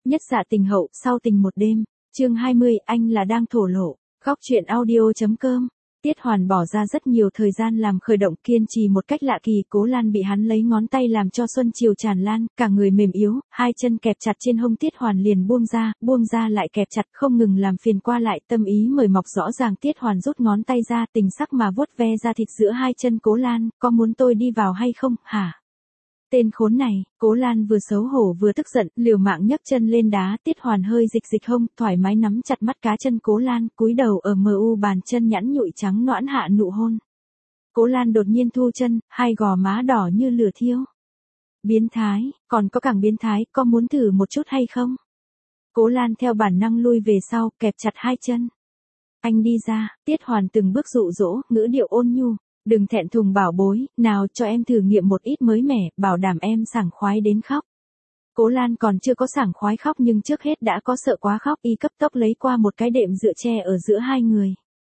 Nhất dạ tình hậu, sau tình một đêm. Chương 20, anh là đang thổ lộ. Góc truyện audio.com. Tiết Hoàn bỏ ra rất nhiều thời gian làm khởi động, kiên trì một cách lạ kỳ. Cố Lan bị hắn lấy ngón tay làm cho xuân chiều tràn lan, cả người mềm yếu, hai chân kẹp chặt trên hông Tiết Hoàn liền buông ra lại kẹp chặt, không ngừng làm phiền qua lại, tâm ý mời mọc rõ ràng. Tiết Hoàn rút ngón tay ra, tình sắc mà vuốt ve da thịt giữa hai chân Cố Lan, có muốn tôi đi vào hay không, hả? Tên khốn này. Cố Lan vừa xấu hổ vừa tức giận, liều mạng nhấc chân lên đá. Tiết Hoàn hơi dịch hông, thoải mái nắm chặt mắt cá chân Cố Lan, cúi đầu ở bàn chân nhẵn nhụi trắng nõn hạ nụ hôn. Cố Lan đột nhiên thu chân, hai gò má đỏ như lửa thiêu. Biến thái, còn có càng biến thái, có muốn thử một chút hay không? Cố Lan theo bản năng lui về sau, kẹp chặt hai chân. Anh đi ra. Tiết Hoàn từng bước dụ dỗ, ngữ điệu ôn nhu. Đừng thẹn thùng bảo bối, nào cho em thử nghiệm một ít mới mẻ, bảo đảm em sảng khoái đến khóc. Cố Lan còn chưa có sảng khoái khóc nhưng trước hết đã có sợ quá khóc, y cấp tốc lấy qua một cái đệm dựa che ở giữa hai người.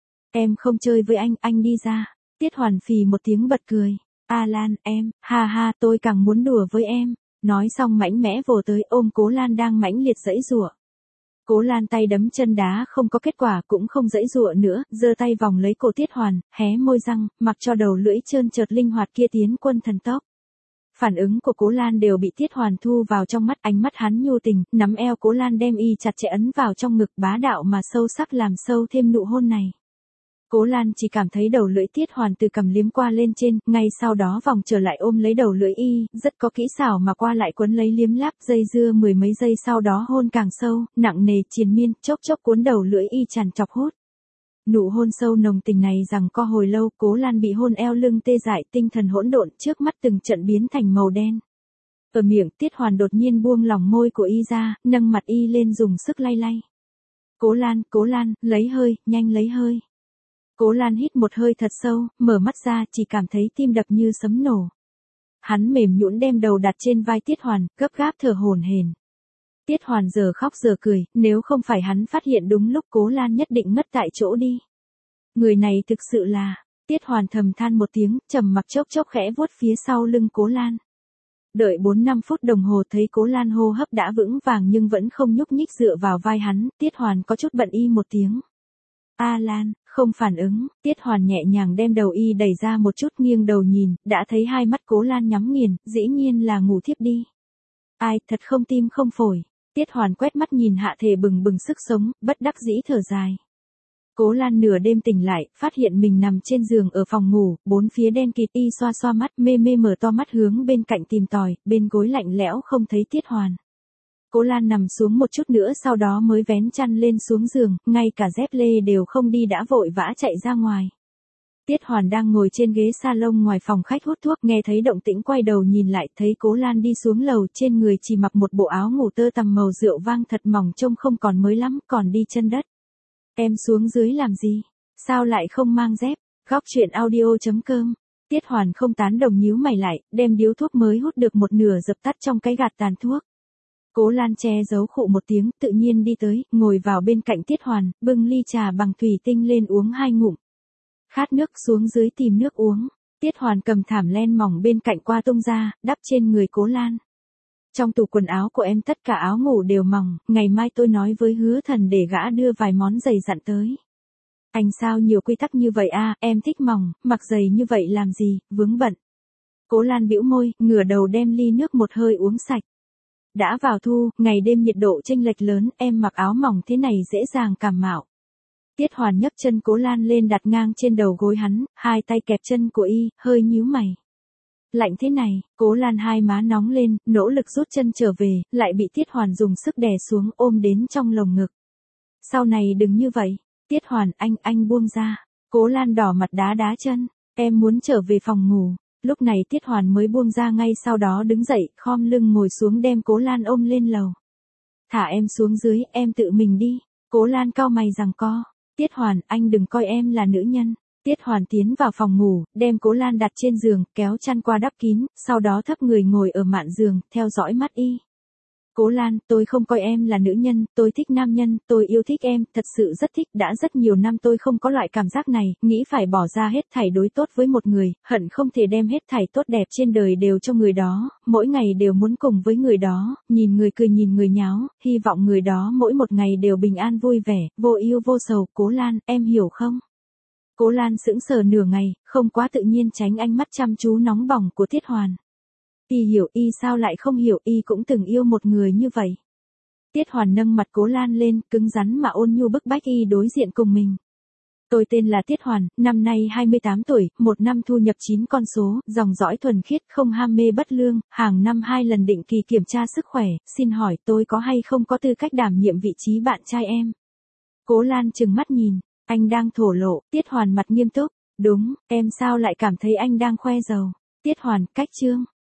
Em không chơi với anh đi ra. Tiết Hoàn phì một tiếng bật cười. A Lan, em, ha ha, tôi càng muốn đùa với em. Nói xong mãnh mẽ vồ tới ôm Cố Lan đang mãnh liệt giãy giụa. Cố Lan tay đấm chân đá không có kết quả, cũng không giãy giụa nữa, giơ tay vòng lấy cổ Tiết Hoàn, hé môi răng, mặc cho đầu lưỡi trơn trượt linh hoạt kia tiến quân thần tốc. Phản ứng của Cố Lan đều bị Tiết Hoàn thu vào trong mắt, ánh mắt hắn nhu tình, nắm eo Cố Lan đem y chặt chẽ ấn vào trong ngực, bá đạo mà sâu sắc làm sâu thêm nụ hôn này. Cố Lan chỉ cảm thấy đầu lưỡi Tiết Hoàn từ cằm liếm qua lên trên, ngay sau đó vòng trở lại ôm lấy đầu lưỡi y, rất có kỹ xảo mà qua lại quấn lấy liếm láp, dây dưa mười mấy giây sau đó hôn càng sâu, nặng nề triền miên, chốc chốc cuốn đầu lưỡi y tràn trọc hút. Nụ hôn sâu nồng tình này rằng co hồi lâu, Cố Lan bị hôn eo lưng tê dại, tinh thần hỗn độn, trước mắt từng trận biến thành màu đen. Ở miệng, Tiết Hoàn đột nhiên buông lỏng môi của y ra, nâng mặt y lên dùng sức lay lay. Cố Lan, lấy hơi, nhanh lấy hơi. Cố Lan hít một hơi thật sâu, mở mắt ra, chỉ cảm thấy tim đập như sấm nổ. Hắn mềm nhũn đem đầu đặt trên vai Tiết Hoàn, gấp gáp thở hổn hển. Tiết Hoàn giờ khóc giờ cười, nếu không phải hắn phát hiện đúng lúc Cố Lan nhất định ngất tại chỗ đi. Người này thực sự là. Tiết Hoàn thầm than một tiếng, trầm mặc chốc chốc khẽ vuốt phía sau lưng Cố Lan. Đợi 4-5 phút đồng hồ thấy Cố Lan hô hấp đã vững vàng nhưng vẫn không nhúc nhích dựa vào vai hắn, Tiết Hoàn có chút bận y một tiếng. A Lan, không phản ứng. Tiết Hoàn nhẹ nhàng đem đầu y đẩy ra một chút, nghiêng đầu nhìn, đã thấy hai mắt Cố Lan nhắm nghiền, dĩ nhiên là ngủ thiếp đi. Ai, thật không tim không phổi. Tiết Hoàn quét mắt nhìn hạ thể bừng bừng sức sống, bất đắc dĩ thở dài. Cố Lan nửa đêm tỉnh lại, phát hiện mình nằm trên giường ở phòng ngủ, bốn phía đen kịt, y xoa xoa mắt, mê mê mở to mắt hướng bên cạnh tìm tòi, bên gối lạnh lẽo không thấy Tiết Hoàn. Cố Lan nằm xuống một chút nữa sau đó mới vén chăn lên xuống giường, ngay cả dép lê đều không đi đã vội vã chạy ra ngoài. Tiết Hoàn đang ngồi trên ghế salon ngoài phòng khách hút thuốc, nghe thấy động tĩnh quay đầu nhìn lại, thấy Cố Lan đi xuống lầu, trên người chỉ mặc một bộ áo ngủ tơ tằm màu rượu vang thật mỏng, trông không còn mới lắm, còn đi chân đất. Em xuống dưới làm gì? Sao lại không mang dép? Góc truyện audio.com. Tiết Hoàn không tán đồng nhíu mày lại, đem điếu thuốc mới hút được một nửa dập tắt trong cái gạt tàn thuốc. Cố Lan che giấu khụ một tiếng, tự nhiên đi tới, ngồi vào bên cạnh Tiết Hoàn, bưng ly trà bằng thủy tinh lên uống hai ngụm. Khát nước xuống dưới tìm nước uống. Tiết Hoàn cầm thảm len mỏng bên cạnh qua tung ra, đắp trên người Cố Lan. Trong tủ quần áo của em tất cả áo ngủ đều mỏng, ngày mai tôi nói với Hứa Thần để gã đưa vài món giày dặn tới. Anh sao nhiều quy tắc như vậy a, em thích mỏng, mặc giày như vậy làm gì, vướng bận. Cố Lan bĩu môi, ngửa đầu đem ly nước một hơi uống sạch. Đã vào thu, ngày đêm nhiệt độ chênh lệch lớn, em mặc áo mỏng thế này dễ dàng cảm mạo. Tiết Hoàn nhấc chân Cố Lan lên đặt ngang trên đầu gối hắn, hai tay kẹp chân của y, hơi nhíu mày. Lạnh thế này, Cố Lan hai má nóng lên, nỗ lực rút chân trở về, lại bị Tiết Hoàn dùng sức đè xuống ôm đến trong lồng ngực. Sau này đừng như vậy. Tiết Hoàn, anh buông ra. Cố Lan đỏ mặt đá chân, em muốn trở về phòng ngủ. Lúc này Tiết Hoàn mới buông ra, ngay sau đó đứng dậy, khom lưng ngồi xuống đem Cố Lan ôm lên lầu. Thả em xuống dưới, em tự mình đi. Cố Lan cau mày giằng co. Tiết Hoàn, anh đừng coi em là nữ nhân. Tiết Hoàn tiến vào phòng ngủ, đem Cố Lan đặt trên giường, kéo chăn qua đắp kín, sau đó thấp người ngồi ở mạn giường, theo dõi mắt y. Cố Lan, tôi không coi em là nữ nhân, tôi thích nam nhân, tôi yêu thích em, thật sự rất thích, đã rất nhiều năm tôi không có loại cảm giác này, nghĩ phải bỏ ra hết thảy đối tốt với một người, hận không thể đem hết thảy tốt đẹp trên đời đều cho người đó, mỗi ngày đều muốn cùng với người đó, nhìn người cười nhìn người nháo, hy vọng người đó mỗi một ngày đều bình an vui vẻ, vô ưu vô sầu, Cố Lan, em hiểu không? Cố Lan sững sờ nửa ngày, không quá tự nhiên tránh ánh mắt chăm chú nóng bỏng của Tiết Hoàn. Y hiểu, y sao lại không hiểu, y cũng từng yêu một người như vậy. Tiết Hoàn nâng mặt Cố Lan lên, cứng rắn mà ôn nhu bức bách y đối diện cùng mình. Tôi tên là Tiết Hoàn, năm nay 28 tuổi, một năm thu nhập 9 con số, dòng dõi thuần khiết, không ham mê bất lương, hàng năm 2 lần định kỳ kiểm tra sức khỏe, xin hỏi tôi có hay không có tư cách đảm nhiệm vị trí bạn trai em? Cố Lan trừng mắt nhìn, anh đang thổ lộ, Tiết Hoàn mặt nghiêm túc, đúng, em sao lại cảm thấy anh đang khoe giàu? Tiết Hoàn, cách chương.